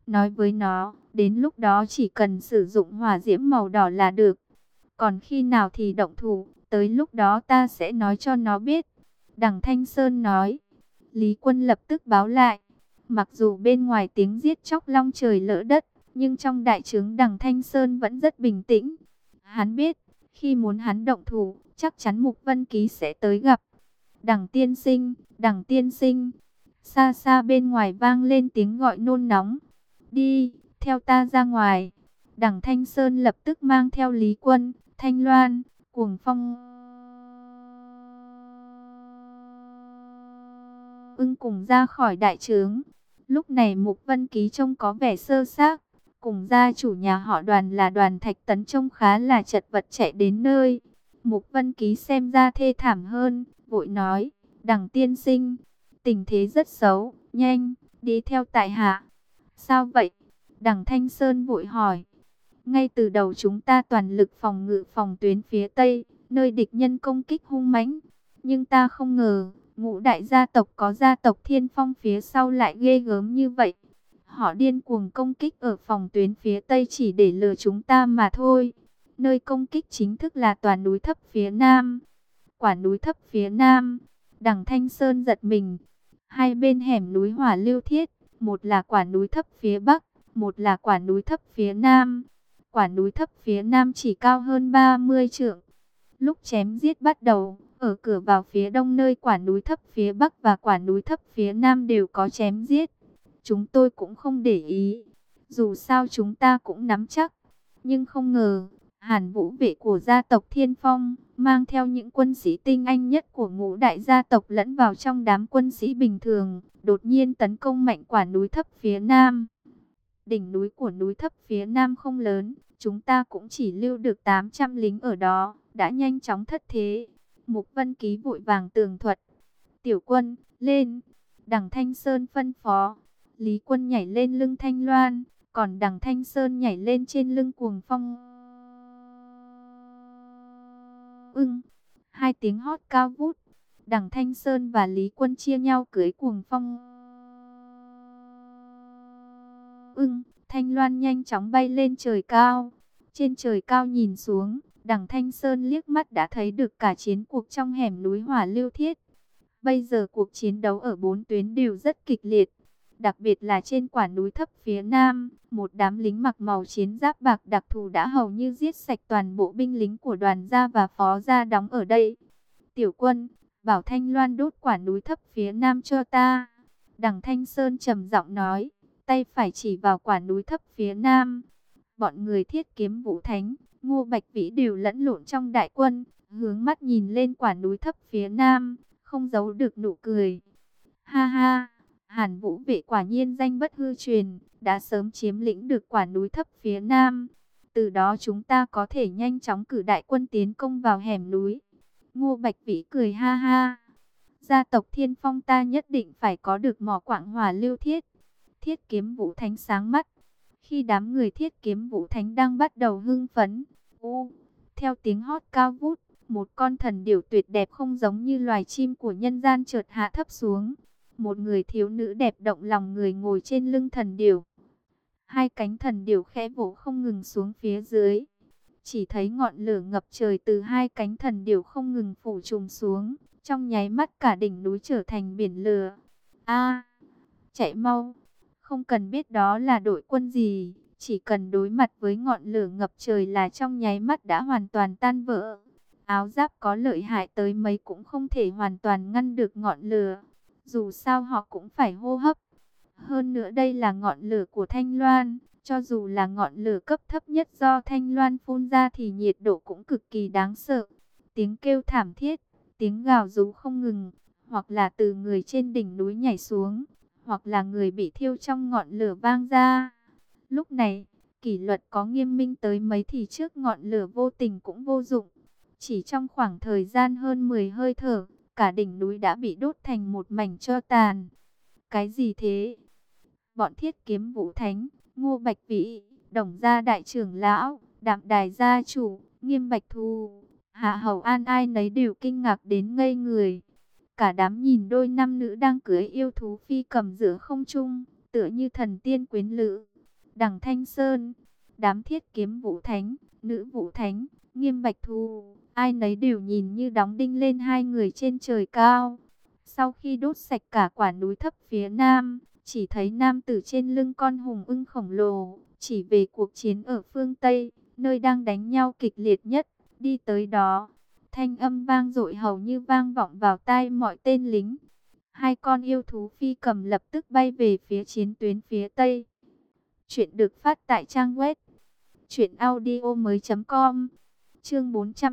nói với nó, đến lúc đó chỉ cần sử dụng hỏa diễm màu đỏ là được. Còn khi nào thì động thủ, tới lúc đó ta sẽ nói cho nó biết. Đằng Thanh Sơn nói. Lý Quân lập tức báo lại. Mặc dù bên ngoài tiếng giết chóc long trời lỡ đất, nhưng trong đại trướng Đằng Thanh Sơn vẫn rất bình tĩnh. Hắn biết, khi muốn hắn động thủ, chắc chắn Mục Vân Ký sẽ tới gặp. Đằng tiên sinh, Đằng tiên sinh. Xa xa bên ngoài vang lên tiếng gọi nôn nóng. Đi, theo ta ra ngoài. Đằng Thanh Sơn lập tức mang theo Lý Quân, Thanh Loan, Cuồng Phong Ưng cùng ra khỏi đại trướng. Lúc này Mục Vân Ký trông có vẻ sơ xác, cùng gia chủ nhà họ Đoàn là Đoàn Thạch Tấn trông khá là chật vật chạy đến nơi. Mục Vân Ký xem ra thê thảm hơn, vội nói, Đằng tiên sinh, tình thế rất xấu, nhanh, đi theo tại hạ. Sao vậy? Đằng Thanh Sơn vội hỏi. Ngay từ đầu chúng ta toàn lực phòng ngự phòng tuyến phía Tây, nơi địch nhân công kích hung mãnh. Nhưng ta không ngờ, ngũ đại gia tộc có gia tộc Thiên Phong phía sau lại ghê gớm như vậy. Họ điên cuồng công kích ở phòng tuyến phía Tây chỉ để lừa chúng ta mà thôi. Nơi công kích chính thức là tòa núi thấp phía Nam. Quả núi thấp phía Nam. Đằng Thanh Sơn giật mình. Hai bên hẻm núi Hỏa Lưu Thiết, một là quả núi thấp phía Bắc, một là quả núi thấp phía Nam. Quả núi thấp phía Nam chỉ cao hơn 30 trượng. Lúc chém giết bắt đầu, ở cửa vào phía đông nơi quả núi thấp phía Bắc và quả núi thấp phía Nam đều có chém giết. Chúng tôi cũng không để ý, dù sao chúng ta cũng nắm chắc. Nhưng không ngờ, Hàn Vũ vệ của gia tộc Thiên Phong, mang theo những quân sĩ tinh anh nhất của ngũ đại gia tộc lẫn vào trong đám quân sĩ bình thường, đột nhiên tấn công mạnh quả núi thấp phía Nam. Đỉnh núi của núi thấp phía Nam không lớn, chúng ta cũng chỉ lưu được 800 lính ở đó, đã nhanh chóng thất thế. Mục Vân Ký vội vàng tường thuật. Tiểu Quân, lên. Đằng Thanh Sơn phân phó. Lý Quân nhảy lên lưng Thanh Loan, còn Đằng Thanh Sơn nhảy lên trên lưng Cuồng Phong Ưng. Hai tiếng hót cao vút. Đằng Thanh Sơn và Lý Quân chia nhau cưỡi Cuồng Phong Ưng. Thanh Loan nhanh chóng bay lên trời cao. Trên trời cao nhìn xuống, Đằng Thanh Sơn liếc mắt đã thấy được cả chiến cuộc trong hẻm núi Hỏa Lưu Thiết. Bây giờ cuộc chiến đấu ở bốn tuyến đều rất kịch liệt. Đặc biệt là trên quả núi thấp phía Nam, một đám lính mặc màu chiến giáp bạc đặc thù đã hầu như giết sạch toàn bộ binh lính của Đoàn gia và Phó gia đóng ở đây. Tiểu Quân, bảo Thanh Loan đốt quả núi thấp phía Nam cho ta. Đằng Thanh Sơn trầm giọng nói, tay phải chỉ vào quả núi thấp phía Nam. Bọn người Thiết Kiếm Vũ Thánh, Ngô Bạch Vĩ đều lẫn lộn trong đại quân, hướng mắt nhìn lên quả núi thấp phía Nam, không giấu được nụ cười. Ha ha, Hàn Vũ vệ quả nhiên danh bất hư truyền, đã sớm chiếm lĩnh được quả núi thấp phía Nam. Từ đó chúng ta có thể nhanh chóng cử đại quân tiến công vào hẻm núi. Ngô Bạch Vĩ cười ha ha. Gia tộc Thiên Phong ta nhất định phải có được mỏ quặng Hỏa Lưu Thiết. Thiết Kiếm Vũ Thánh sáng mắt. Khi đám người Thiết Kiếm Vũ Thánh đang bắt đầu hưng phấn, theo tiếng hót cao vút, một con thần điểu tuyệt đẹp không giống như loài chim của nhân gian chợt hạ thấp xuống. Một người thiếu nữ đẹp động lòng người ngồi trên lưng thần điểu. Hai cánh thần điểu khẽ vỗ không ngừng xuống phía dưới. Chỉ thấy ngọn lửa ngập trời từ hai cánh thần điểu không ngừng phủ trùm xuống. Trong nháy mắt cả đỉnh núi trở thành biển lửa. A, chạy mau! Không cần biết đó là đội quân gì, chỉ cần đối mặt với ngọn lửa ngập trời là trong nháy mắt đã hoàn toàn tan vỡ. Áo giáp có lợi hại tới mấy cũng không thể hoàn toàn ngăn được ngọn lửa. Dù sao họ cũng phải hô hấp. Hơn nữa đây là ngọn lửa của Thanh Loan. Cho dù là ngọn lửa cấp thấp nhất do Thanh Loan phun ra thì nhiệt độ cũng cực kỳ đáng sợ. Tiếng kêu thảm thiết, tiếng gào rú không ngừng, hoặc là từ người trên đỉnh núi nhảy xuống, hoặc là người bị thiêu trong ngọn lửa vang ra. Lúc này, kỷ luật có nghiêm minh tới mấy thì trước ngọn lửa vô tình cũng vô dụng. Chỉ trong khoảng thời gian hơn 10 hơi thở, cả đỉnh núi đã bị đốt thành một mảnh tro tàn. Cái gì thế? Bọn Thiết Kiếm Vũ Thánh, Ngô Bạch Vĩ, Đồng Gia Đại trưởng lão, Đạm Đài Gia chủ, Nghiêm Bạch Thù, Hạ Hầu An ai nấy đều kinh ngạc đến ngây người. Cả đám nhìn đôi nam nữ đang cưỡi yêu thú phi cầm giữa không trung, tựa như thần tiên quyến lữ. Đằng Thanh Sơn, đám Thiết Kiếm Vũ Thánh, Nữ Vũ Thánh, Nghiêm Bạch Thù, ai nấy đều nhìn như đóng đinh lên hai người trên trời cao. Sau khi đốt sạch cả quả núi thấp phía nam, chỉ thấy nam tử trên lưng con hùng ưng khổng lồ, chỉ về cuộc chiến ở phương Tây, nơi đang đánh nhau kịch liệt nhất, đi tới đó. Thanh âm vang dội hầu như vang vọng vào tai mọi tên lính. Hai con yêu thú phi cầm lập tức bay về phía chiến tuyến phía Tây. Chuyện được phát tại trang web truyệnaudiomoi.com. Chương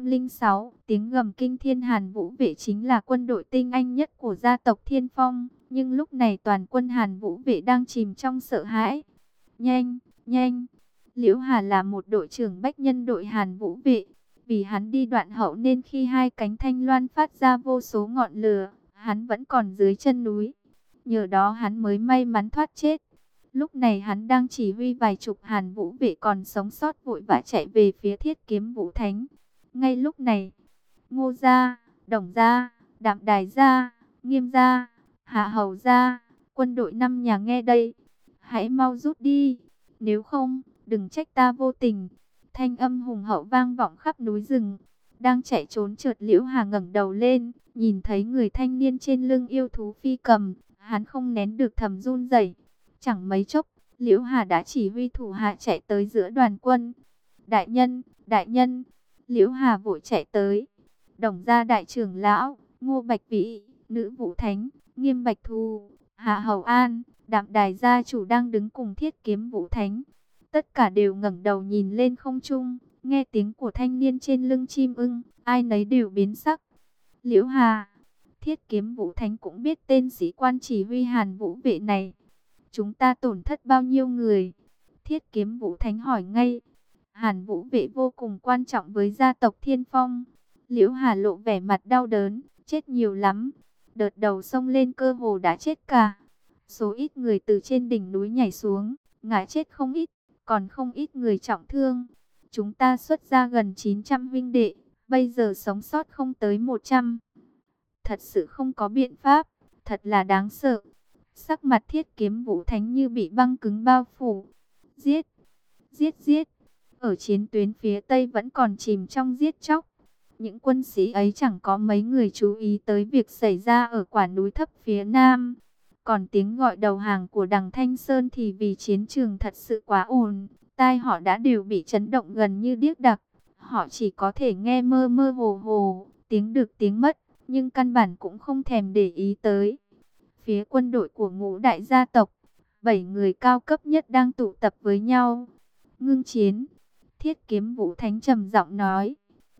406, tiếng gầm kinh thiên. Hàn Vũ vệ chính là quân đội tinh anh nhất của gia tộc Thiên Phong, nhưng lúc này toàn quân Hàn Vũ vệ đang chìm trong sợ hãi. Nhanh, nhanh. Liễu Hà là một đội trưởng bách nhân đội Hàn Vũ vệ, vì hắn đi đoạn hậu nên khi hai cánh thanh loan phát ra vô số ngọn lửa, hắn vẫn còn dưới chân núi. Nhờ đó hắn mới may mắn thoát chết. Lúc này hắn đang chỉ huy vài chục Hàn Vũ vệ còn sống sót vội vã chạy về phía Thiết Kiếm Vũ Thánh. Ngay lúc này, Ngô gia, Đồng gia, Đạm Đài gia, Nghiêm gia, Hạ Hầu gia, quân đội 5 nhà nghe đây, hãy mau rút đi, nếu không, đừng trách ta vô tình. Thanh âm hùng hậu vang vọng khắp núi rừng. Đang chạy trốn chợt Liễu Hà ngẩng đầu lên, nhìn thấy người thanh niên trên lưng yêu thú phi cầm, hắn không nén được thầm run rẩy. Chẳng mấy chốc, Liễu Hà đã chỉ huy thủ hạ chạy tới giữa đoàn quân. Đại nhân, đại nhân. Liễu Hà vội chạy tới. Đồng gia đại trưởng lão, Ngô Bạch Vĩ, Nữ Vũ Thánh, Nghiêm Bạch Thù, Hạ Hầu An, Đạm Đài gia chủ đang đứng cùng Thiết Kiếm Vũ Thánh. Tất cả đều ngẩng đầu nhìn lên không trung, nghe tiếng của thanh niên trên lưng chim ưng, ai nấy đều biến sắc. Liễu Hà, Thiết Kiếm Vũ Thánh cũng biết tên sĩ quan chỉ huy Hàn Vũ vệ này. Chúng ta tổn thất bao nhiêu người? Thiết Kiếm Vũ Thánh hỏi ngay. Hàn Vũ vệ vô cùng quan trọng với gia tộc Thiên Phong. Liễu Hà lộ vẻ mặt đau đớn, chết nhiều lắm. Đợt đầu xông lên cơ hồ đã chết cả. Số ít người từ trên đỉnh núi nhảy xuống, ngã chết không ít, còn không ít người trọng thương. Chúng ta xuất ra gần 900 huynh đệ, bây giờ sống sót không tới 100. Thật sự không có biện pháp, thật là đáng sợ. Sắc mặt Thiết Kiếm Vũ Thánh như bị băng cứng bao phủ. Giết, giết, giết. Ở chiến tuyến phía Tây vẫn còn chìm trong giết chóc. Những quân sĩ ấy chẳng có mấy người chú ý tới việc xảy ra ở quả núi thấp phía Nam. Còn tiếng gọi đầu hàng của đằng Thanh Sơn thì vì chiến trường thật sự quá ồn, tai họ đã đều bị chấn động gần như điếc đặc. Họ chỉ có thể nghe mơ mơ hồ hồ, tiếng được tiếng mất, nhưng căn bản cũng không thèm để ý tới. Phía quân đội của ngũ đại gia tộc, 7 người cao cấp nhất đang tụ tập với nhau. Ngưng chiến, Thiết Kiếm Vũ Thánh trầm giọng nói.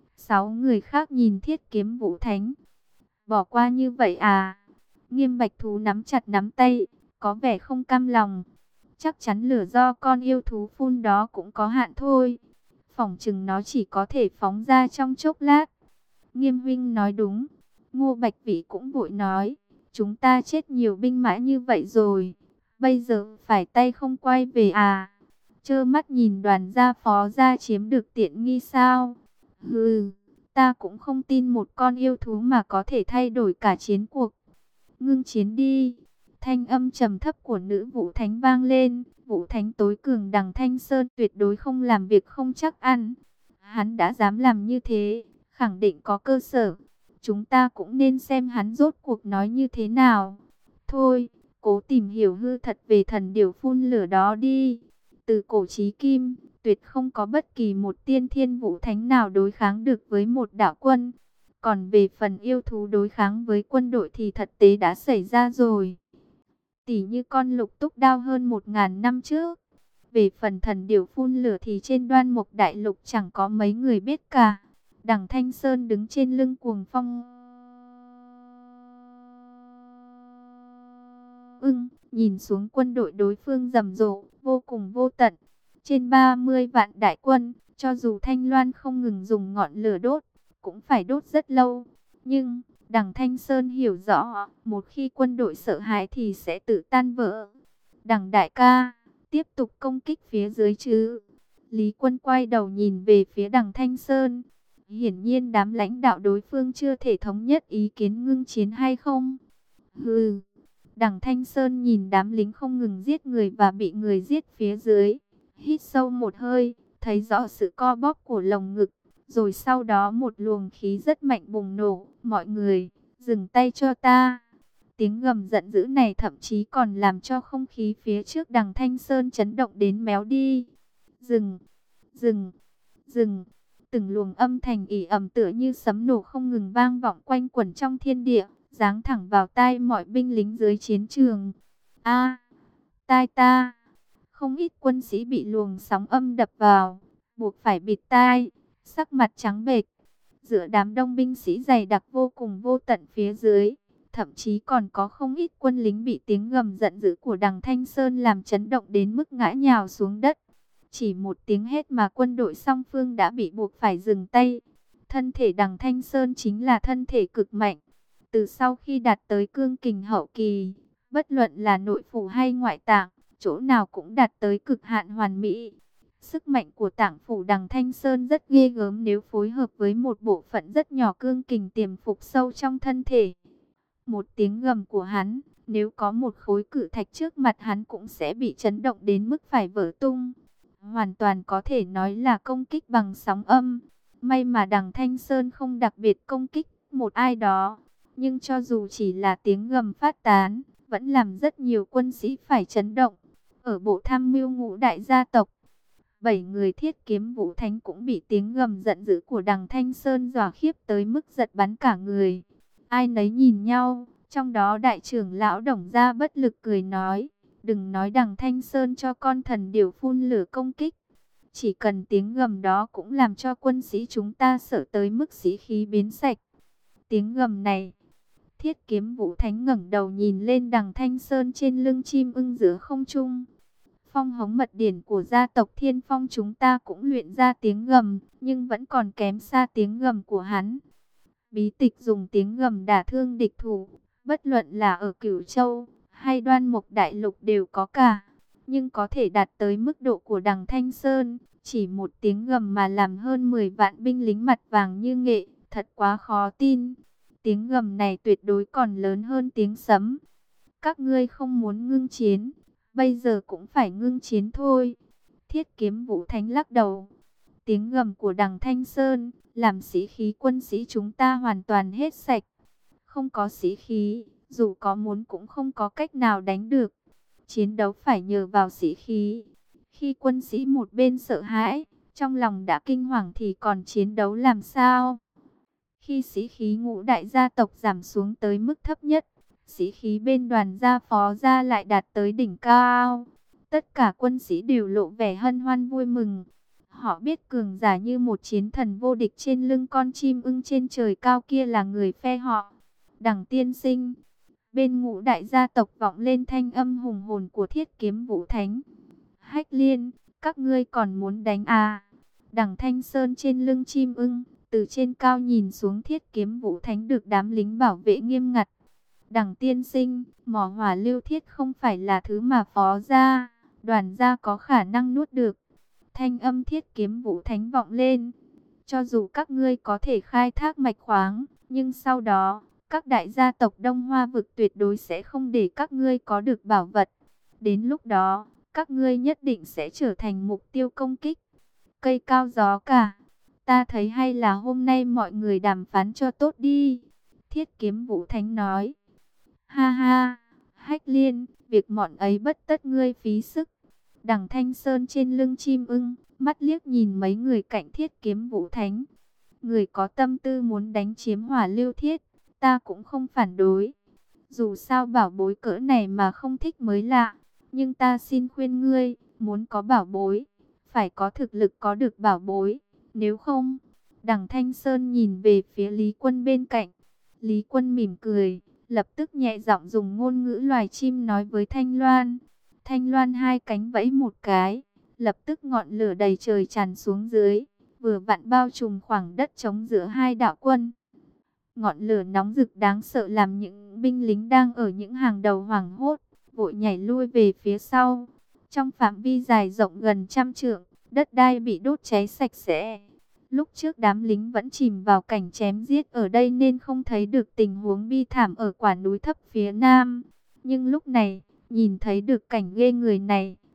6 người khác nhìn Thiết Kiếm Vũ Thánh. Bỏ qua như vậy à? Nghiêm Bạch Thú nắm chặt nắm tay, có vẻ không cam lòng. Chắc chắn lửa do con yêu thú phun đó cũng có hạn thôi. Phỏng chừng nó chỉ có thể phóng ra trong chốc lát. Nghiêm huynh nói đúng. Ngô Bạch Vĩ cũng vội nói. Chúng ta chết nhiều binh mã như vậy rồi. Bây giờ phải tay không quay về à? Trơ mắt nhìn đoàn gia phó gia chiếm được tiện nghi sao? Hừ, ta cũng không tin một con yêu thú mà có thể thay đổi cả chiến cuộc. Ngưng chiến đi. Thanh âm trầm thấp của Nữ Vũ Thánh vang lên. Vũ Thánh tối cường đằng Thanh Sơn tuyệt đối không làm việc không chắc ăn. Hắn đã dám làm như thế, khẳng định có cơ sở. Chúng ta cũng nên xem hắn rốt cuộc nói như thế nào. Thôi, cố tìm hiểu hư thật về thần điểu phun lửa đó đi. Từ cổ chí kim, tuyệt không có bất kỳ một tiên thiên vũ thánh nào đối kháng được với một đạo quân. Còn về phần yêu thú đối kháng với quân đội thì thật tế đã xảy ra rồi. Tỉ như con lục túc đao hơn 1000 năm trước. Về phần thần điểu phun lửa thì trên Đoan Mục Đại Lục chẳng có mấy người biết cả. Đằng Thanh Sơn đứng trên lưng Cuồng Phong ưng, nhìn xuống quân đội đối phương rầm rộ, vô cùng vô tận. Trên 30 vạn đại quân, cho dù Thanh Loan không ngừng dùng ngọn lửa đốt, cũng phải đốt rất lâu. Nhưng, đằng Thanh Sơn hiểu rõ, một khi quân đội sợ hãi thì sẽ tự tan vỡ. Đằng đại ca, tiếp tục công kích phía dưới chứ. Lý Quân quay đầu nhìn về phía đằng Thanh Sơn. Hiển nhiên đám lãnh đạo đối phương chưa thể thống nhất ý kiến ngưng chiến hay không. Hừ. Đằng Thanh Sơn nhìn đám lính không ngừng giết người và bị người giết phía dưới. Hít sâu một hơi, thấy rõ sự co bóp của lồng ngực, rồi sau đó một luồng khí rất mạnh bùng nổ. Mọi người, dừng tay cho ta. Tiếng gầm giận dữ này thậm chí còn làm cho không khí phía trước đằng Thanh Sơn chấn động đến méo đi. Dừng, dừng, dừng. Từng luồng âm thanh ỉ ầm tựa như sấm nổ không ngừng vang vọng quanh quẩn trong thiên địa, giáng thẳng vào tai mọi binh lính dưới chiến trường. A, tai ta! Không ít quân sĩ bị luồng sóng âm đập vào, buộc phải bịt tai, sắc mặt trắng bệch. Giữa đám đông binh sĩ dày đặc vô cùng vô tận phía dưới, thậm chí còn có không ít quân lính bị tiếng gầm giận dữ của đằng Thanh Sơn làm chấn động đến mức ngã nhào xuống đất. Chỉ một tiếng hét mà quân đội song phương đã bị buộc phải dừng tay. Thân thể đằng Thanh Sơn chính là thân thể cực mạnh. Từ sau khi đạt tới cương kình hậu kỳ, bất luận là nội phủ hay ngoại tạng, chỗ nào cũng đạt tới cực hạn hoàn mỹ. Sức mạnh của tạng phủ đằng Thanh Sơn rất ghê gớm nếu phối hợp với một bộ phận rất nhỏ cương kình tiềm phục sâu trong thân thể. Một tiếng gầm của hắn, nếu có một khối cự thạch trước mặt hắn cũng sẽ bị chấn động đến mức phải vỡ tung. Hoàn toàn có thể nói là công kích bằng sóng âm. May mà đằng Thanh Sơn không đặc biệt công kích một ai đó. Nhưng cho dù chỉ là tiếng gầm phát tán, vẫn làm rất nhiều quân sĩ phải chấn động. Ở bộ tham mưu ngũ đại gia tộc, 7 người Thiết Kiếm Vũ Thánh cũng bị tiếng gầm giận dữ của đằng Thanh Sơn dọa khiếp tới mức giật bắn cả người. Ai nấy nhìn nhau, trong đó đại trưởng lão Đồng Gia bất lực cười nói, đừng nói đằng Thanh Sơn cho con thần điểu phun lửa công kích. Chỉ cần tiếng gầm đó cũng làm cho quân sĩ chúng ta sợ tới mức sĩ khí biến sạch. Tiếng gầm này, Thiết Kiếm Vũ Thánh ngẩng đầu nhìn lên đằng Thanh Sơn trên lưng chim ưng giữa không trung. Phong hống mật điển của gia tộc Thiên Phong chúng ta cũng luyện ra tiếng gầm, nhưng vẫn còn kém xa tiếng gầm của hắn. Bí tịch dùng tiếng gầm đả thương địch thủ, bất luận là ở Cửu Châu hay Đoan Mục Đại Lục đều có cả. Nhưng có thể đạt tới mức độ của đằng Thanh Sơn, chỉ một tiếng gầm mà làm hơn 10 vạn binh lính mặt vàng như nghệ, thật quá khó tin. Tiếng gầm này tuyệt đối còn lớn hơn tiếng sấm. Các ngươi không muốn ngưng chiến, bây giờ cũng phải ngưng chiến thôi. Thiết Kiếm Vũ Thánh lắc đầu. Tiếng gầm của đằng Thanh Sơn làm sĩ khí quân sĩ chúng ta hoàn toàn hết sạch. Không có sĩ khí, dù có muốn cũng không có cách nào đánh được. Chiến đấu phải nhờ vào sĩ khí. Khi quân sĩ một bên sợ hãi, trong lòng đã kinh hoàng thì còn chiến đấu làm sao? Khi sĩ khí ngũ đại gia tộc giảm xuống tới mức thấp nhất, sĩ khí bên đoàn gia phó gia lại đạt tới đỉnh cao. Tất cả quân sĩ đều lộ vẻ hân hoan vui mừng. Họ biết cường giả như một chiến thần vô địch trên lưng con chim ưng trên trời cao kia là người phe họ. Đằng tiên sinh, bên ngũ đại gia tộc vọng lên thanh âm hùng hồn của Thiết Kiếm Vũ Thánh. Hách Liên, các ngươi còn muốn đánh à? Đằng Thanh Sơn trên lưng chim ưng, từ trên cao nhìn xuống Thiết Kiếm Vũ Thánh được đám lính bảo vệ nghiêm ngặt. Đằng tiên sinh, mỏ hỏa lưu thiết không phải là thứ mà phó gia, đoàn gia có khả năng nuốt được. Thanh âm Thiết Kiếm Vũ Thánh vọng lên. Cho dù các ngươi có thể khai thác mạch khoáng, nhưng sau đó, các đại gia tộc Đông Hoa vực tuyệt đối sẽ không để các ngươi có được bảo vật. Đến lúc đó, các ngươi nhất định sẽ trở thành mục tiêu công kích. Cây cao gió cả. Ta thấy hay là hôm nay mọi người đàm phán cho tốt đi. Thiết Kiếm Vũ Thánh nói. Ha ha, Hách Liên, việc mọn ấy bất tất ngươi phí sức. Đằng Thanh Sơn trên lưng chim ưng, mắt liếc nhìn mấy người cạnh Thiết Kiếm Vũ Thánh. Người có tâm tư muốn đánh chiếm hỏa lưu thiết, ta cũng không phản đối. Dù sao bảo bối cỡ này mà không thích mới lạ. Nhưng ta xin khuyên ngươi, muốn có bảo bối, phải có thực lực có được bảo bối. Nếu không, đằng Thanh Sơn nhìn về phía Lý Quân bên cạnh. Lý Quân mỉm cười, lập tức nhẹ giọng dùng ngôn ngữ loài chim nói với Thanh Loan. Thanh Loan hai cánh vẫy một cái, lập tức ngọn lửa đầy trời tràn xuống dưới, vừa vặn bao trùm khoảng đất trống giữa hai đạo quân. Ngọn lửa nóng rực đáng sợ làm những binh lính đang ở những hàng đầu hoảng hốt, vội nhảy lui về phía sau. Trong phạm vi dài rộng gần 100 trượng, đất đai bị đốt cháy sạch sẽ. Lúc trước đám lính vẫn chìm vào cảnh chém giết ở đây nên không thấy được tình huống bi thảm ở quả núi thấp phía nam. Nhưng lúc này, nhìn thấy được cảnh ghê người này,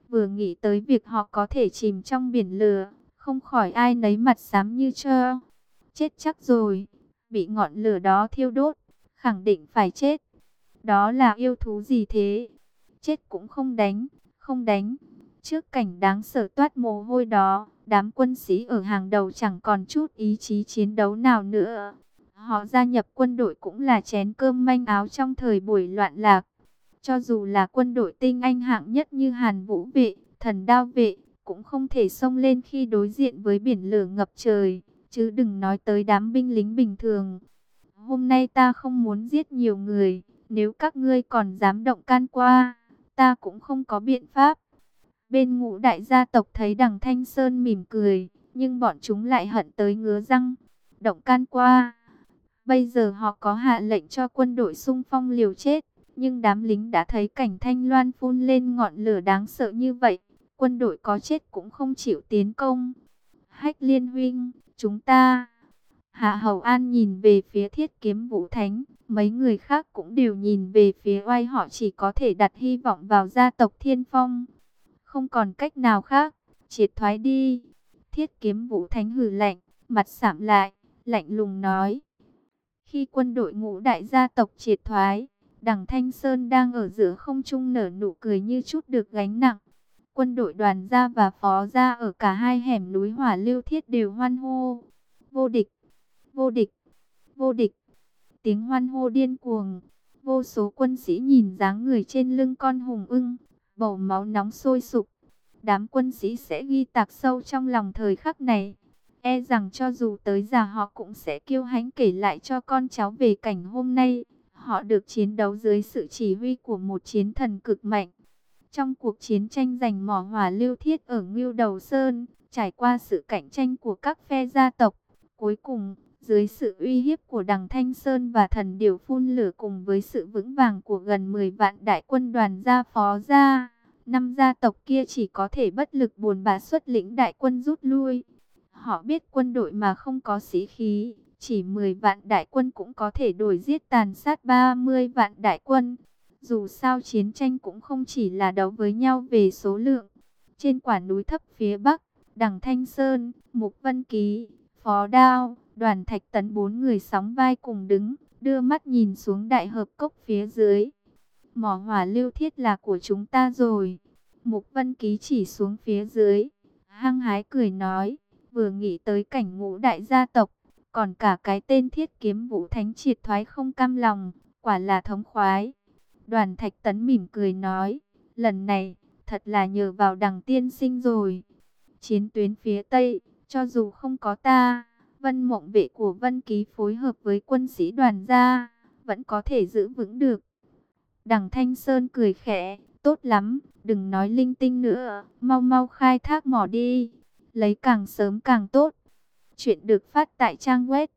Vừa nghĩ tới việc họ có thể chìm trong biển lửa, không khỏi ai nấy mặt xám như cho. Chết chắc rồi, bị ngọn lửa đó thiêu đốt, khẳng định phải chết. Đó là yêu thú gì thế? Chết cũng không đánh, không đánh. Trước cảnh đáng sợ toát mồ hôi đó, đám quân sĩ ở hàng đầu chẳng còn chút ý chí chiến đấu nào nữa. Họ gia nhập quân đội cũng là chén cơm manh áo trong thời buổi loạn lạc. Cho dù là quân đội tinh anh hạng nhất như Hàn Vũ vệ, Thần Đao vệ, cũng không thể xông lên khi đối diện với biển lửa ngập trời, chứ đừng nói tới đám binh lính bình thường. Hôm nay ta không muốn giết nhiều người, nếu các ngươi còn dám động can qua, ta cũng không có biện pháp. Bên Ngũ đại gia tộc thấy Đằng Thanh Sơn mỉm cười, nhưng bọn chúng lại hận tới ngứa răng. Động can qua. Bây giờ họ có hạ lệnh cho quân đội xung phong liều chết, nhưng đám lính đã thấy cảnh Thanh Loan phun lên ngọn lửa đáng sợ như vậy, quân đội có chết cũng không chịu tiến công. Hách Liên huynh, chúng ta. Hạ Hầu An nhìn về phía Thiết Kiếm Vũ Thánh, mấy người khác cũng đều nhìn về phía Oai, họ chỉ có thể đặt hy vọng vào gia tộc Thiên Phong. Không còn cách nào khác, triệt thoái đi. Thiết Kiếm Vũ Thánh hừ lạnh, mặt sạm lại, lạnh lùng nói. Khi quân đội Ngũ đại gia tộc triệt thoái, Đằng Thanh Sơn đang ở giữa không trung nở nụ cười như chút được gánh nặng. Quân đội Đoàn gia và Phó gia ở cả hai hẻm núi Hỏa Lưu Thiết đều hoan hô. Vô địch, vô địch, vô địch. Tiếng hoan hô điên cuồng. Vô số quân sĩ nhìn dáng người trên lưng con hùng ưng, bầu máu nóng sôi sục. Đám quân sĩ sẽ ghi tạc sâu trong lòng thời khắc này. E rằng cho dù tới già họ cũng sẽ kiêu hãnh kể lại cho con cháu về cảnh hôm nay. Họ được chiến đấu dưới sự chỉ huy của một chiến thần cực mạnh. Trong cuộc chiến tranh giành mỏ Hỏa Lưu Thiết ở Ngưu Đầu Sơn, trải qua sự cạnh tranh của các phe gia tộc, cuối cùng, dưới sự uy hiếp của Đằng Thanh Sơn và thần điểu phun lửa cùng với sự vững vàng của gần 10 vạn đại quân Đoàn gia Phó gia, năm gia tộc kia chỉ có thể bất lực buồn bã xuất lĩnh đại quân rút lui. Họ biết quân đội mà không có sĩ khí, chỉ 10 vạn đại quân cũng có thể đuổi giết tàn sát 30 vạn đại quân. Dù sao chiến tranh cũng không chỉ là đấu với nhau về số lượng. Trên quả núi thấp phía bắc, Đằng Thanh Sơn, Mục Vân Ký, Phó Đao, Đoàn Thạch Tấn, bốn người sóng vai cùng đứng, đưa mắt nhìn xuống đại hợp cốc phía dưới. Mỏ Hỏa Lưu Thiết là của chúng ta rồi. Mục Vân Ký chỉ xuống phía dưới, hăng hái cười nói, vừa nghĩ tới cảnh Ngũ đại gia tộc, còn cả cái tên Thiết Kiếm Vũ Thánh triệt thoái không cam lòng, quả là thống khoái. Đoàn Thạch Tấn mỉm cười nói, lần này, thật là nhờ vào Đằng tiên sinh rồi. Chiến tuyến phía Tây, cho dù không có ta, Vân Mộng vệ của Vân Ký phối hợp với quân sĩ Đoàn gia, vẫn có thể giữ vững được. Đằng Thanh Sơn cười khẽ, tốt lắm, đừng nói linh tinh nữa, mau mau khai thác mỏ đi, lấy càng sớm càng tốt. Chuyện được phát tại trang web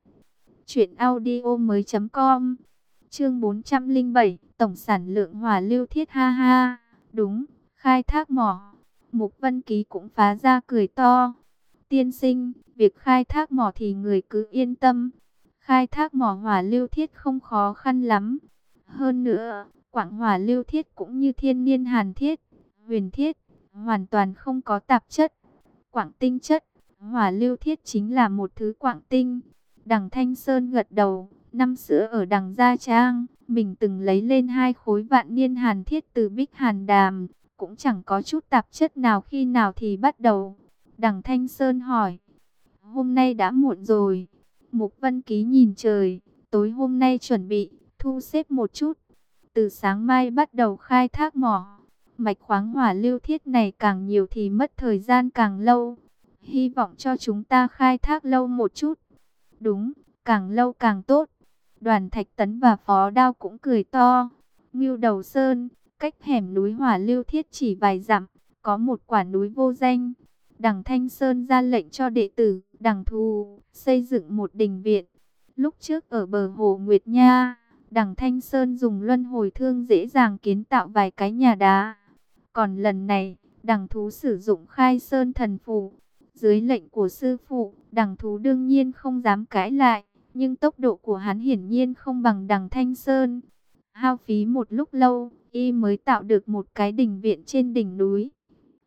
truyệnaudiomoi.com. Chương 407, tổng sản lượng Hỏa Lưu Thiết, ha ha. Đúng, khai thác mỏ. Mục Vân Ký cũng phá ra cười to. Tiên sinh, việc khai thác mỏ thì người cứ yên tâm. Khai thác mỏ Hỏa Lưu Thiết không khó khăn lắm. Hơn nữa, quặng Hỏa Lưu Thiết cũng như thiên niên hàn thiết, huyền thiết, hoàn toàn không có tạp chất. Quặng tinh chất, Hỏa Lưu Thiết chính là một thứ quặng tinh. Đằng Thanh Sơn gật đầu, năm xưa ở Đằng Gia Trang, mình từng lấy lên 2 khối vạn niên hàn thiết từ Bích Hàn Đàm, cũng chẳng có chút tạp chất nào, khi nào thì bắt đầu. Đằng Thanh Sơn hỏi, hôm nay đã muộn rồi. Mục Vân Ký nhìn trời, tối hôm nay chuẩn bị thu xếp một chút. Từ sáng mai bắt đầu khai thác mỏ. Mạch khoáng Hỏa Lưu Thiết này càng nhiều thì mất thời gian càng lâu. Hy vọng cho chúng ta khai thác lâu một chút. Đúng, càng lâu càng tốt. Đoàn Thạch Tấn và Phó Đao cũng cười to. Ngưu Đầu Sơn, cách hẻm núi Hỏa Lưu Thiết chỉ vài dặm, có một quả núi vô danh. Đằng Thanh Sơn ra lệnh cho đệ tử Đằng Thù xây dựng một đình viện. Lúc trước ở bờ hồ Nguyệt Nha, Đằng Thanh Sơn dùng luân hồi thương dễ dàng kiến tạo vài cái nhà đá. Còn lần này, Đằng Thú sử dụng Khai Sơn thần phù. Dưới lệnh của sư phụ, Đằng Thú đương nhiên không dám cãi lại, nhưng tốc độ của hắn hiển nhiên không bằng Đằng Thanh Sơn. Hao phí một lúc lâu, y mới tạo được một cái đình viện trên đỉnh núi.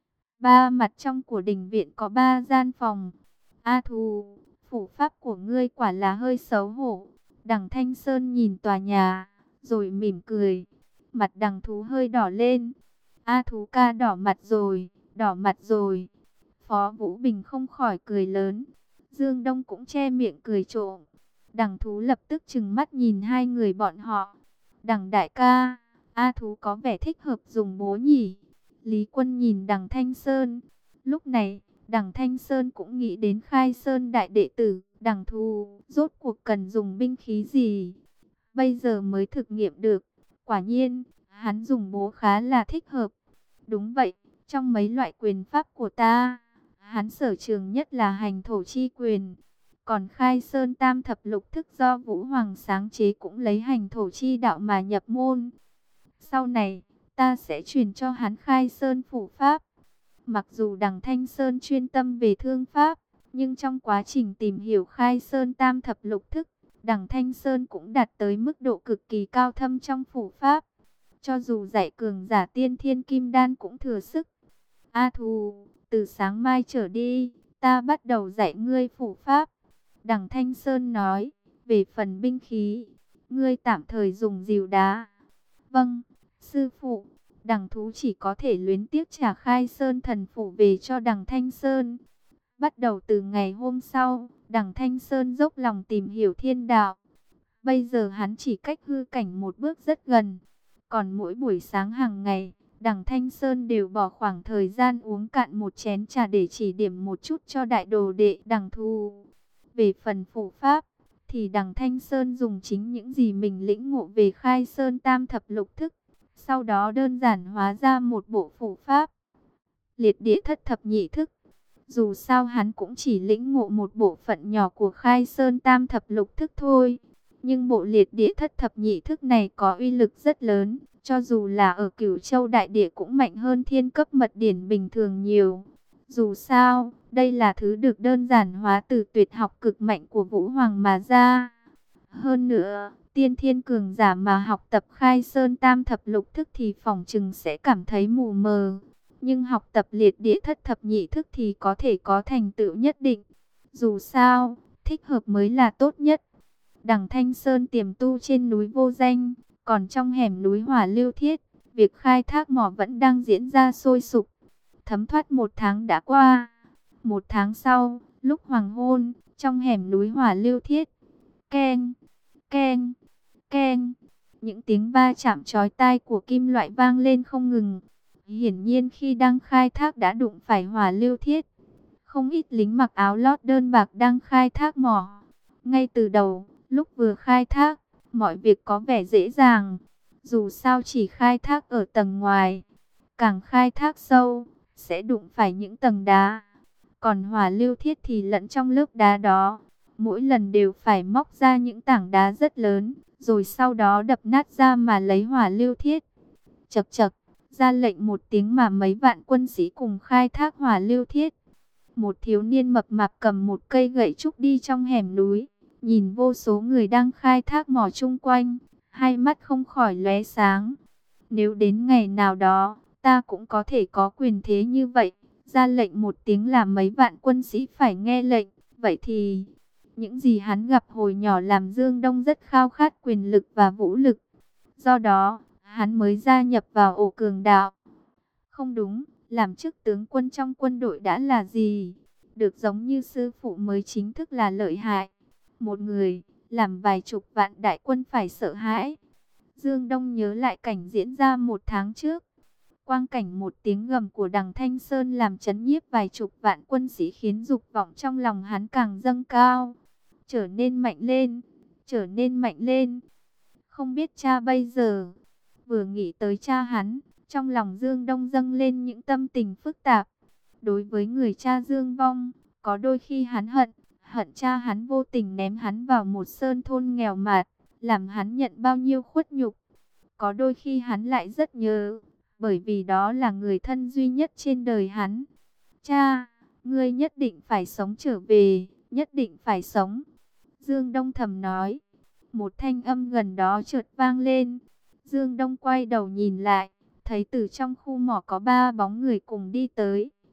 Ba mặt trong của đình viện có 3 gian phòng. A Thù, phủ pháp của ngươi quả là hơi xấu hổ. Đằng Thanh Sơn nhìn tòa nhà, rồi mỉm cười. Mặt Đằng Thú hơi đỏ lên. A Thú ca đỏ mặt rồi, đỏ mặt rồi. Phó Vũ Bình không khỏi cười lớn. Dương Đông cũng che miệng cười trộm. Đằng Thú lập tức trừng mắt nhìn hai người bọn họ. Đằng đại ca, A Thú có vẻ thích hợp dùng bố nhỉ? Lý Quân nhìn Đằng Thanh Sơn. Lúc này, Đằng Thanh Sơn cũng nghĩ đến Khai Sơn đại đệ tử. Đằng Thú rốt cuộc cần dùng binh khí gì? Bây giờ mới thực nghiệm được. Quả nhiên, hắn dùng bố khá là thích hợp. Đúng vậy, trong mấy loại quyền pháp của ta, hắn sở trường nhất là hành thổ chi quyền. Còn Khai Sơn Tam Thập Lục Thức do Vũ Hoàng sáng chế cũng lấy hành thổ chi đạo mà nhập môn. Sau này, ta sẽ truyền cho hắn Khai Sơn Phủ Pháp. Mặc dù Đằng Thanh Sơn chuyên tâm về thương pháp, nhưng trong quá trình tìm hiểu Khai Sơn Tam Thập Lục Thức, Đằng Thanh Sơn cũng đạt tới mức độ cực kỳ cao thâm trong phủ pháp. Cho dù dạy cường giả tiên thiên kim đan cũng thừa sức. A Thù, từ sáng mai trở đi, ta bắt đầu dạy ngươi phủ pháp. Đằng Thanh Sơn nói, về phần binh khí, ngươi tạm thời dùng rìu đá. Vâng, sư phụ. Đằng Thú chỉ có thể luyến tiếc trả Khai Sơn thần phủ về cho Đằng Thanh Sơn. Bắt đầu từ ngày hôm sau, Đằng Thanh Sơn dốc lòng tìm hiểu thiên đạo. Bây giờ hắn chỉ cách hư cảnh một bước rất gần. Còn mỗi buổi sáng hàng ngày, Đằng Thanh Sơn đều bỏ khoảng thời gian uống cạn một chén trà để chỉ điểm một chút cho đại đồ đệ Đằng Thù. Về phần phủ pháp, thì Đằng Thanh Sơn dùng chính những gì mình lĩnh ngộ về Khai Sơn Tam Thập Lục Thức. Sau đó đơn giản hóa ra một bộ phủ pháp. Liệt Địa Thất Thập Nhị Thức. Dù sao hắn cũng chỉ lĩnh ngộ một bộ phận nhỏ của Khai Sơn Tam Thập Lục Thức thôi. Nhưng bộ Liệt Địa Thất Thập Nhị Thức này có uy lực rất lớn. Cho dù là ở Cửu Châu Đại Địa cũng mạnh hơn thiên cấp mật điển bình thường nhiều. Dù sao, đây là thứ được đơn giản hóa từ tuyệt học cực mạnh của Vũ Hoàng mà ra. Hơn nữa, tiên thiên cường giả mà học tập Khai Sơn Tam Thập Lục Thức thì phỏng chừng sẽ cảm thấy mù mờ. Nhưng học tập Liệt Địa Thất Thập Nhị Thức thì có thể có thành tựu nhất định. Dù sao, thích hợp mới là tốt nhất. Đằng Thanh Sơn tiềm tu trên núi Vô Danh, còn trong hẻm núi Hỏa Lưu Thiết, việc khai thác mỏ vẫn đang diễn ra sôi sục. Thấm thoát 1 tháng đã qua. 1 tháng sau, lúc hoàng hôn, trong hẻm núi Hỏa Lưu Thiết, keng, keng, keng, những tiếng va chạm chói tai của kim loại vang lên không ngừng. Hiển nhiên khi đang khai thác đã đụng phải Hỏa Lưu Thiết. Không ít lính mặc áo lót đơn bạc đang khai thác mỏ. Ngay từ đầu, lúc vừa khai thác, mọi việc có vẻ dễ dàng. Dù sao chỉ khai thác ở tầng ngoài, càng khai thác sâu, sẽ đụng phải những tầng đá. Còn Hỏa Lưu Thiết thì lẫn trong lớp đá đó. Mỗi lần đều phải móc ra những tảng đá rất lớn, rồi sau đó đập nát ra mà lấy Hỏa Lưu Thiết. Chậc chậc, ra lệnh một tiếng mà mấy vạn quân sĩ cùng khai thác Hỏa Lưu Thiết. Một thiếu niên mập mạp cầm một cây gậy trúc đi trong hẻm núi, nhìn vô số người đang khai thác mỏ chung quanh, hai mắt không khỏi lóe sáng. Nếu đến ngày nào đó, ta cũng có thể có quyền thế như vậy, ra lệnh một tiếng là mấy vạn quân sĩ phải nghe lệnh. Vậy thì, những gì hắn gặp hồi nhỏ làm Dương Đông rất khao khát quyền lực và vũ lực. Do đó, hắn mới gia nhập vào ổ cường đạo. Không đúng, làm chức tướng quân trong quân đội đã là gì? Được giống như sư phụ mới chính thức là lợi hại. Một người, làm vài chục vạn đại quân phải sợ hãi. Dương Đông nhớ lại cảnh diễn ra 1 tháng trước. Quang cảnh một tiếng gầm của Đằng Thanh Sơn làm chấn nhiếp vài chục vạn quân sĩ khiến dục vọng trong lòng hắn càng dâng cao. Trở nên mạnh lên, trở nên mạnh lên. Không biết cha bây giờ, vừa nghĩ tới cha hắn, trong lòng Dương Đông dâng lên những tâm tình phức tạp. Đối với người cha Dương vong, có đôi khi hắn hận cha hắn vô tình ném hắn vào một sơn thôn nghèo mạt, làm hắn nhận bao nhiêu khuất nhục. Có đôi khi hắn lại rất nhớ, bởi vì đó là người thân duy nhất trên đời hắn. Cha, ngươi nhất định phải sống trở về, nhất định phải sống. Dương Đông thầm nói. Một thanh âm gần đó chợt vang lên. Dương Đông quay đầu nhìn lại, thấy từ trong khu mỏ có 3 bóng người cùng đi tới.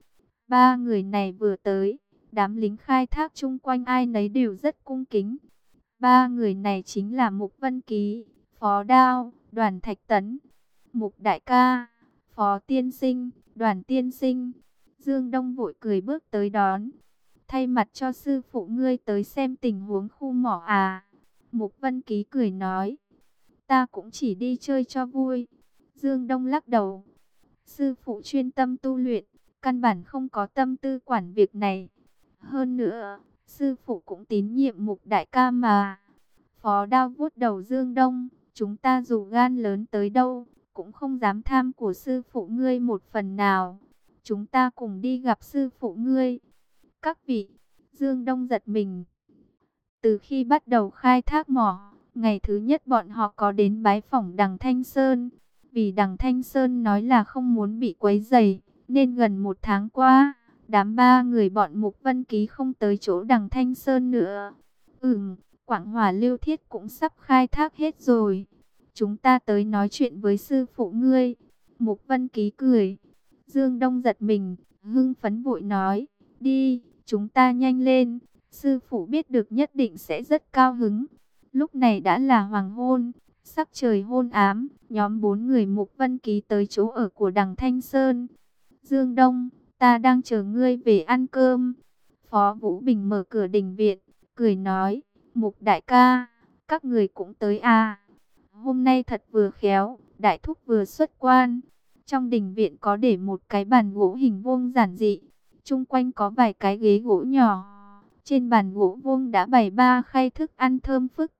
Ba người này vừa tới, đám lính khai thác chung quanh ai nấy đều rất cung kính. Ba người này chính là Mục Vân Ký, Phó Đao, Đoàn Thạch Tấn. Mục đại ca, Phó tiên sinh, Đoàn tiên sinh. Dương Đông vội cười bước tới đón. Thay mặt cho sư phụ ngươi tới xem tình huống khu mỏ à? Mục Vân Ký cười nói. Ta cũng chỉ đi chơi cho vui. Dương Đông lắc đầu. Sư phụ chuyên tâm tu luyện, căn bản không có tâm tư quản việc này. Hơn nữa, sư phụ cũng tín nhiệm Mục đại ca mà. Phó Đao vuốt đầu Dương Đông. Chúng ta dù gan lớn tới đâu, cũng không dám tham của sư phụ ngươi một phần nào. Chúng ta cùng đi gặp sư phụ ngươi. Các vị, Dương Đông giật mình. Từ khi bắt đầu khai thác mỏ, ngày thứ nhất bọn họ có đến bái phỏng Đằng Thanh Sơn. Vì Đằng Thanh Sơn nói là không muốn bị quấy rầy, nên gần một tháng qua, đám ba người bọn Mục Vân Ký không tới chỗ Đằng Thanh Sơn nữa. Quảng Hỏa Lưu Thiết cũng sắp khai thác hết rồi. Chúng ta tới nói chuyện với sư phụ ngươi. Mục Vân Ký cười. Dương Đông giật mình, hưng phấn vội nói, đi, chúng ta nhanh lên. Sư phụ biết được nhất định sẽ rất cao hứng. Lúc này đã là hoàng hôn, sắc trời hôn ám. Nhóm 4 người Mục Vân Ký tới chỗ ở của Đằng Thanh Sơn. Dương Đông, ta đang chờ ngươi về ăn cơm. Phó Vũ Bình mở cửa đình viện, cười nói, Mục đại ca, các người cũng tới à? Hôm nay thật vừa khéo, đại thúc vừa xuất quan. Trong đình viện có để một cái bàn gỗ hình vuông giản dị, chung quanh có vài cái ghế gỗ nhỏ. Trên bàn gỗ vuông đã bày 3 khay thức ăn thơm phức.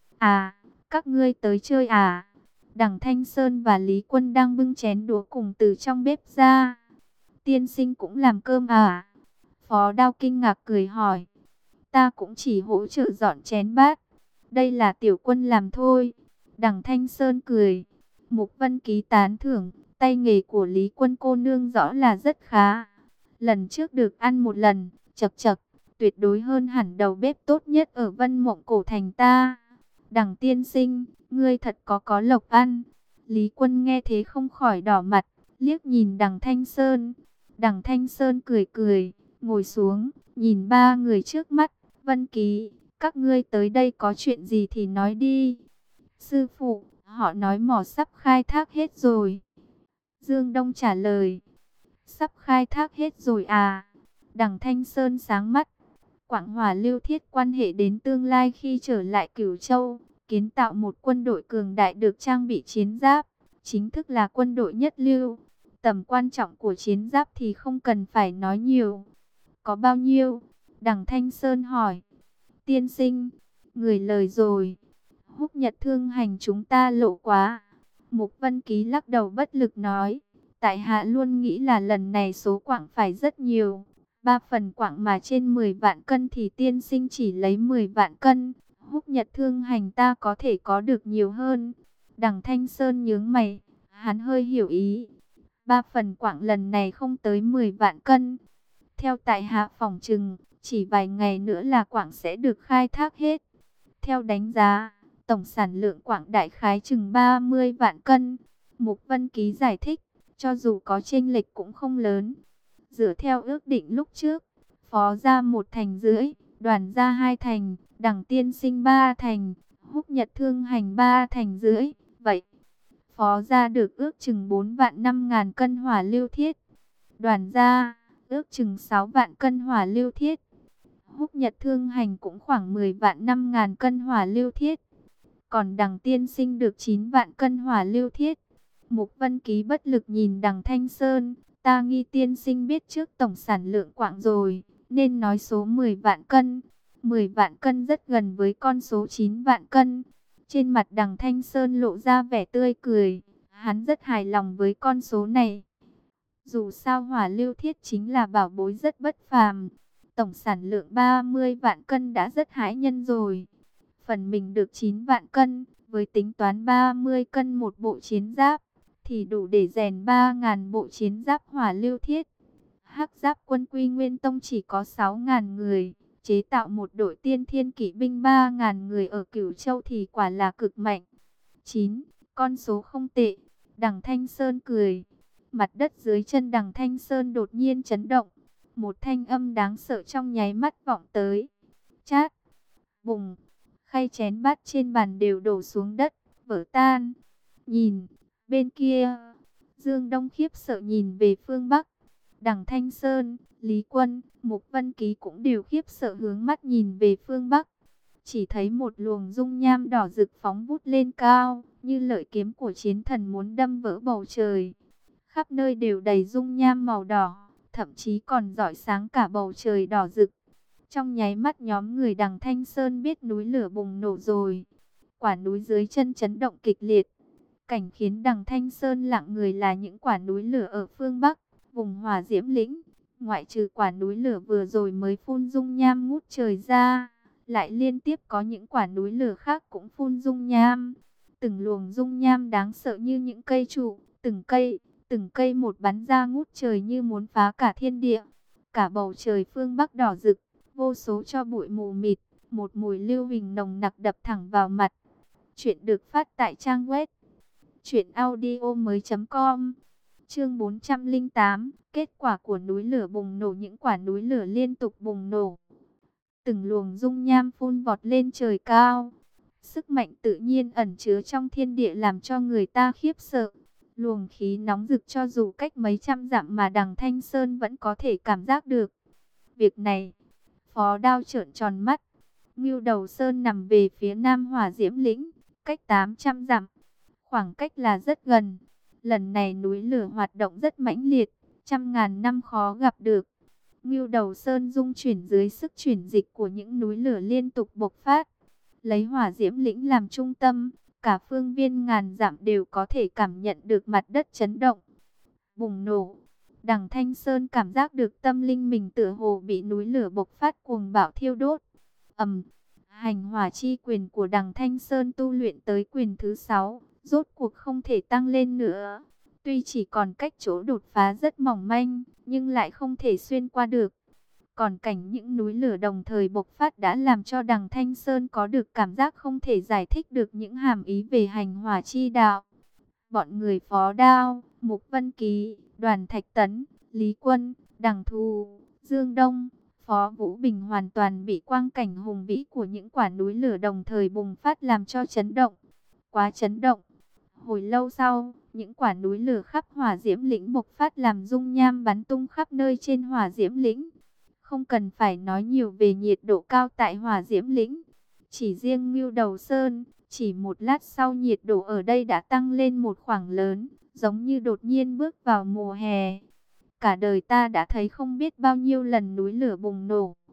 À, các ngươi tới chơi à? Đằng Thanh Sơn và Lý Quân đang bưng chén đũa cùng từ trong bếp ra. Tiên sinh cũng làm cơm à? Phó Đao kinh ngạc cười hỏi. Ta cũng chỉ hỗ trợ dọn chén bát. Đây là tiểu quân làm thôi. Đằng Thanh Sơn cười. Mục Vân Ký tán thưởng. Tay nghề của Lý Quân cô nương rõ là rất khá. Lần trước được ăn một lần, chật chật, tuyệt đối hơn hẳn đầu bếp tốt nhất ở Vân Mộng Cổ Thành ta. Đằng tiên sinh, ngươi thật có lộc ăn. Lý Quân nghe thế không khỏi đỏ mặt, liếc nhìn Đằng Thanh Sơn. Đằng Thanh Sơn cười cười, ngồi xuống, nhìn ba người trước mắt. Vân Ký, các ngươi tới đây có chuyện gì thì nói đi. Sư phụ, họ nói mỏ sắp khai thác hết rồi. Dương Đông trả lời. Sắp khai thác hết rồi à? Đằng Thanh Sơn sáng mắt. Quảng Hỏa Lưu Thiết quan hệ đến tương lai khi trở lại Cửu Châu, kiến tạo một quân đội cường đại được trang bị chiến giáp, chính thức là quân đội nhất lưu. Tầm quan trọng của chiến giáp thì không cần phải nói nhiều. Có bao nhiêu? Đằng Thanh Sơn hỏi. Tiên sinh, người lời rồi. Húc Nhật Thương hành chúng ta lộ quá. Mục Vân Ký lắc đầu bất lực nói. Tại hạ luôn nghĩ là lần này số quặng phải rất nhiều. 3 phần quặng mà trên 10 vạn cân thì tiên sinh chỉ lấy 10 vạn cân. Húc Nhật Thương hành ta có thể có được nhiều hơn. Đằng Thanh Sơn nhướng mày, hắn hơi hiểu ý. 3 phần quặng lần này không tới 10 vạn cân. Theo tại hạ phỏng chừng, chỉ vài ngày nữa là quặng sẽ được khai thác hết. Theo đánh giá, tổng sản lượng quặng đại khái chừng 30 vạn cân. Mục Vân Ký giải thích, cho dù có chênh lệch cũng không lớn. Dựa theo ước định lúc trước, Phó ra 1,5 thành, Đoàn ra 2 thành, Đằng tiên sinh 3 thành, Húc Nhật Thương hành 3,5 thành. Vậy, Phó ra được ước chừng 4 vạn 5 ngàn cân hỏa lưu thiết. Đoàn ra, ước chừng 6 vạn cân hỏa lưu thiết. Húc Nhật Thương hành cũng khoảng 10 vạn 5 ngàn cân hỏa lưu thiết. Còn Đằng tiên sinh được 9 vạn cân hỏa lưu thiết. Mục Vân Ký bất lực nhìn Đằng Thanh Sơn. Ta nghi tiên sinh biết trước tổng sản lượng quặng rồi, nên nói số 10 vạn cân. 10 vạn cân rất gần với con số 9 vạn cân. Trên mặt Đằng Thanh Sơn lộ ra vẻ tươi cười. Hắn rất hài lòng với con số này. Dù sao hỏa lưu thiết chính là bảo bối rất bất phàm. Tổng sản lượng 30 vạn cân đã rất hãi nhân rồi. Phần mình được 9 vạn cân, với tính toán 30 cân một bộ chiến giáp, thì đủ để rèn 3.000 bộ chiến giáp hỏa lưu thiết. Hắc Giáp quân Quy Nguyên Tông chỉ có 6.000 người, chế tạo một đội tiên thiên kỵ binh 3.000 người ở Cửu Châu thì quả là cực mạnh. 9, con số không tệ. Đằng Thanh Sơn cười. Mặt đất dưới chân Đằng Thanh Sơn đột nhiên chấn động. một thanh âm đáng sợ trong nháy mắt vọng tới. Chát, bùng, khay chén bát trên bàn đều đổ xuống đất, vỡ tan. Nhìn, bên kia, Dương Đông khiếp sợ nhìn về phương Bắc. Đằng Thanh Sơn, Lý Quân, Mục Vân Ký cũng đều khiếp sợ hướng mắt nhìn về phương Bắc. Chỉ thấy một luồng dung nham đỏ rực phóng vút lên cao, như lợi kiếm của chiến thần muốn đâm vỡ bầu trời. Khắp nơi đều đầy dung nham màu đỏ, thậm chí còn rọi sáng cả bầu trời đỏ rực. Trong nháy mắt nhóm người đằng Thanh Sơn biết núi lửa bùng nổ rồi. Quả núi dưới chân chấn động kịch liệt. Cảnh khiến đằng Thanh Sơn lặng người là những quả núi lửa ở phương Bắc, vùng hỏa diễm lĩnh. Ngoại trừ quả núi lửa vừa rồi mới phun dung nham ngút trời ra, lại liên tiếp có những quả núi lửa khác cũng phun dung nham. Từng luồng dung nham đáng sợ như những cây trụ, từng cây một bắn ra ngút trời như muốn phá cả thiên địa. Cả bầu trời phương Bắc đỏ rực, vô số cho bụi mù mịt, một mùi lưu huỳnh nồng nặc đập thẳng vào mặt. Chuyện được phát tại trang web truyệnaudiomoi.com. Chương 408, kết quả của núi lửa bùng nổ. Những quả núi lửa liên tục bùng nổ. Từng luồng dung nham phun vọt lên trời cao. Sức mạnh tự nhiên ẩn chứa trong thiên địa làm cho người ta khiếp sợ. Luồng khí nóng rực cho dù cách mấy trăm dặm mà đằng Thanh Sơn vẫn có thể cảm giác được. Việc này, Phó Đao trợn tròn mắt. Ngưu Đầu Sơn nằm về phía nam hỏa diễm lĩnh, cách 800 dặm. Khoảng cách là rất gần. Lần này núi lửa hoạt động rất mãnh liệt, trăm ngàn năm khó gặp được. Ngưu Đầu Sơn dung chuyển dưới sức chuyển dịch của những núi lửa liên tục bộc phát. Lấy hỏa diễm lĩnh làm trung tâm, cả phương viên ngàn dặm đều có thể cảm nhận được mặt đất chấn động. Bùng nổ. Đằng Thanh Sơn cảm giác được tâm linh mình tựa hồ bị núi lửa bộc phát cuồng bạo thiêu đốt. Hành hỏa chi quyền của đằng Thanh Sơn tu luyện tới quyền thứ 6, rốt cuộc không thể tăng lên nữa. Tuy chỉ còn cách chỗ đột phá rất mỏng manh, nhưng lại không thể xuyên qua được. Còn cảnh những núi lửa đồng thời bộc phát đã làm cho đằng Thanh Sơn có được cảm giác không thể giải thích được những hàm ý về hành hỏa chi đạo. Bọn người Phó Đao, Mục Vân Ký, Đoàn Thạch Tấn, Lý Quân, Đằng Thù, Dương Đông, Phó Vũ Bình hoàn toàn bị quang cảnh hùng vĩ của những quả núi lửa đồng thời bùng phát làm cho chấn động. Quá chấn động. Hồi lâu sau, những quả núi lửa khắp hỏa diễm lĩnh bộc phát làm dung nham bắn tung khắp nơi trên hỏa diễm lĩnh. Không cần phải nói nhiều về nhiệt độ cao tại hỏa diễm lĩnh. Chỉ riêng Ngưu Đầu Sơn, chỉ một lát sau nhiệt độ ở đây đã tăng lên một khoảng lớn, giống như đột nhiên bước vào mùa hè. Cả đời ta đã thấy không biết bao nhiêu lần núi lửa bùng nổ.